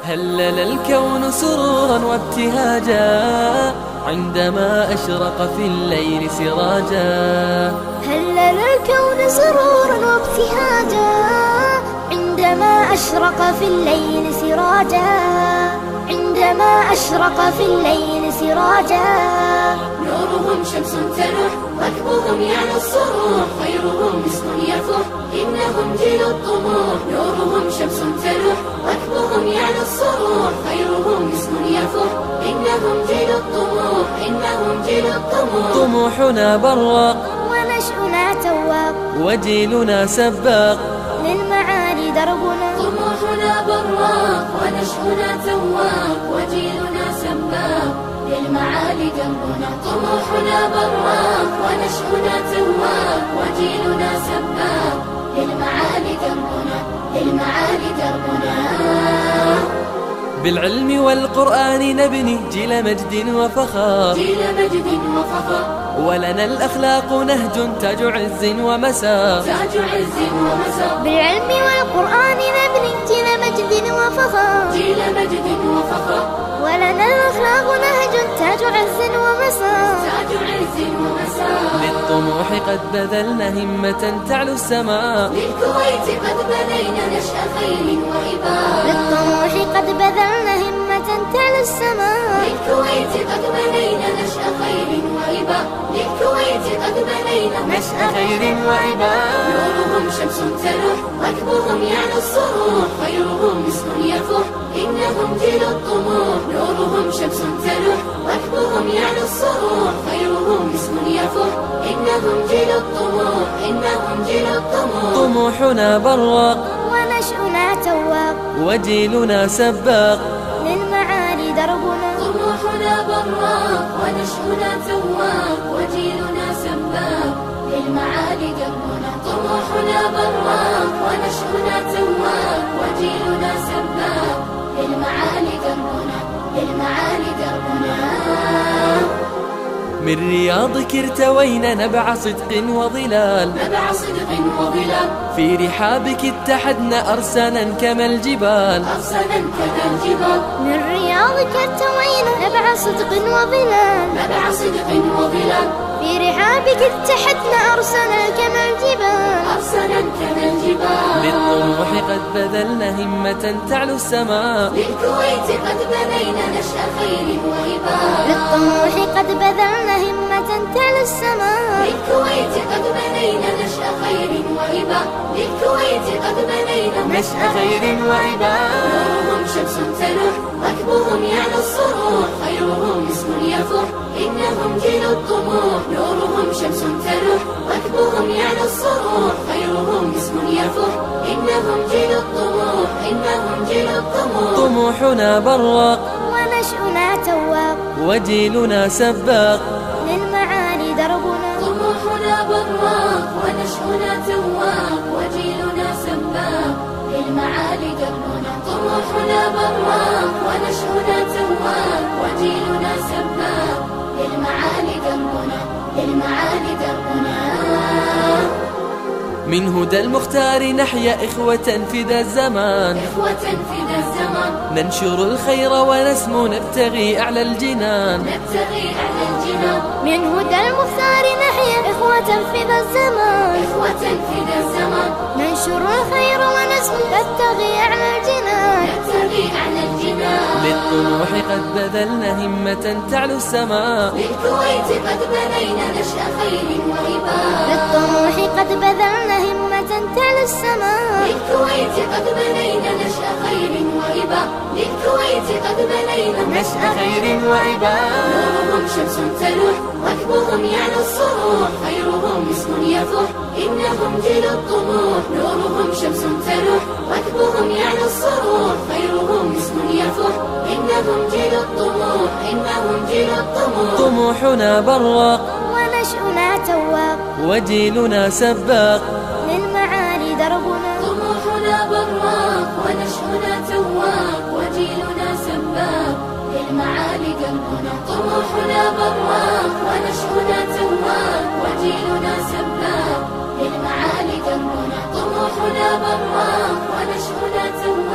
هلل الكون سرورا وابتهاجا عندما أشرق في الليل سراجا. هلل الكون سرورا وابتهاجا عندما أشرق في الليل سراجا. عندما أشرق في الليل سراجا. نورهم شمس تلوح ركبهم يعلو الصروح خيرهم مسك يفوح إنهم جيل الطموح. نورهم شمس تلوح ركبهم يعلو الصروح خيرهم مسك يفوح إنهم جيل الطموح. إنهم جيل الطموح. طموحنا براق ونشأنا تواق وجيلنا سباق للمعالي دربنا. طموحنا براق ونشأنا تواق وجيلنا سباق للمعالي دربنا. طموحنا براق ونشأنا تواق وجيلنا سباق للمعالي دربنا. للمعالي دربنا. بالعلم والقرآن نبني جيل مجد وفخار. جيل مجد وفخار. ولنا الأخلاق نهج تاج عز ومسار. تاج عز ومسار. بالعلم والقرآن نبني جيل مجد وفخار. جيل مجد وفخار. ولنا الأخلاق نهج تاج عز ومسار. تاج عز ومسار. للطموح قد بذلنا همة تعلو السماء. للكويت قد بنينا نشأ خير وإباء. للطموح قد بذلنا همة تعلو السماء. للكويت قد بنينا نشأ خير وإباء. للكويت قد بنينا نشأ خير وإباء. نورهم شمس تلوح ركبهم يعلو الصروح خيرهم مسك يفوح إنهم جيل الطموح. نورهم شمس تلوح ركبهم يعلو الصروح خيرهم مسك يفوح إنهم جيل الطموح. إنهم جيل الطموح. طموحنا براق ونشأنا تواق وجيلنا سباق للمعالي دربنا. طموحنا براق ونشأنا تواق وجيلنا سباق للمعالي دربنا. طموحنا براق ونشأنا تواق وجيلنا سباق للمعالي دربنا. للمعالي دربنا. من رياضك ارتوينا نبع صدق وظلال. نبع صدق وظلال. في رحابك اتحدنا أرسنا كما الجبال. أرسنا كما الجبال. من رياضك ارتوينا نبع صدق وظلال. نبع صدق وظلال. في رحابك اتحدنا أرسنا كما الجبال. أرسنا كما الجبال. للطموح قد بذلنا همة تعلو السماء. للكويت قد بنينا نشأ خير وإباء. للطموح قد بذلنا همة تعلو السماء. للكويت قد بنينا نشأ خير وإباء. للكويت قد بنينا نشأ خير وإباء. نورهم شمس تلوح ركبهم يعلو الصروح خيرهم مسك يفوح إنهم جيل الطموح. نورهم شمس تلوح ركبهم يعلو الصروح خيرهم مسك يفوح إنهم جيل الطموح. إنهم جيل الطموح. طموحنا براق ونشأنا تواق وجيلنا سباق للمعالي دربنا. طموحنا براق ونشأنا تواق وجيلنا سباق للمعالي دربنا. طموحنا براق ونشأنا تواق وجيلنا سباق للمعالي دربنا. للمعالي دربنا. من هدى المختار نحيا إخوة في ذا الزمان. إخوة في ذا الزمان. ننشر الخير ونسمو نبتغي أعلى الجنان. نبتغي أعلى الجنان. من هدى المختار نحيا إخوة في ذا الزمان. إخوة في ذا الزمان. ننشر الخير ونسمو نبتغي أعلى الجنان. نبتغي أعلى الجنان. للطموح قد بذلنا همة تعلو السماء. للكويت قد بنينا نشأ خير وإباء. للطموح قد بذلنا همة تعلو السماء. للكويت قد بنينا نشأ خير وإباء. للكويت قد بنينا نشأ خير وإباء. نورهم شمس تلوح ركبهم يعلو الصروح خيرهم مسك يفوح إنهم جيل الطموح. نورهم شمس تلوح ركبهم يعلو الصروح خيرهم مسك يفوح إنهم جيل الطموح. إنهم جيل الطموح. طموحنا براق ونشأنا تواق وجيلنا سباق للمعالي دربنا. طموحنا براق ونشأنا تواق وجيلنا سباق للمعالي دربنا. طموحنا براق ونشأنا تواق وجيلنا سباق للمعالي دربنا. طموحنا براق ونشأنا تواق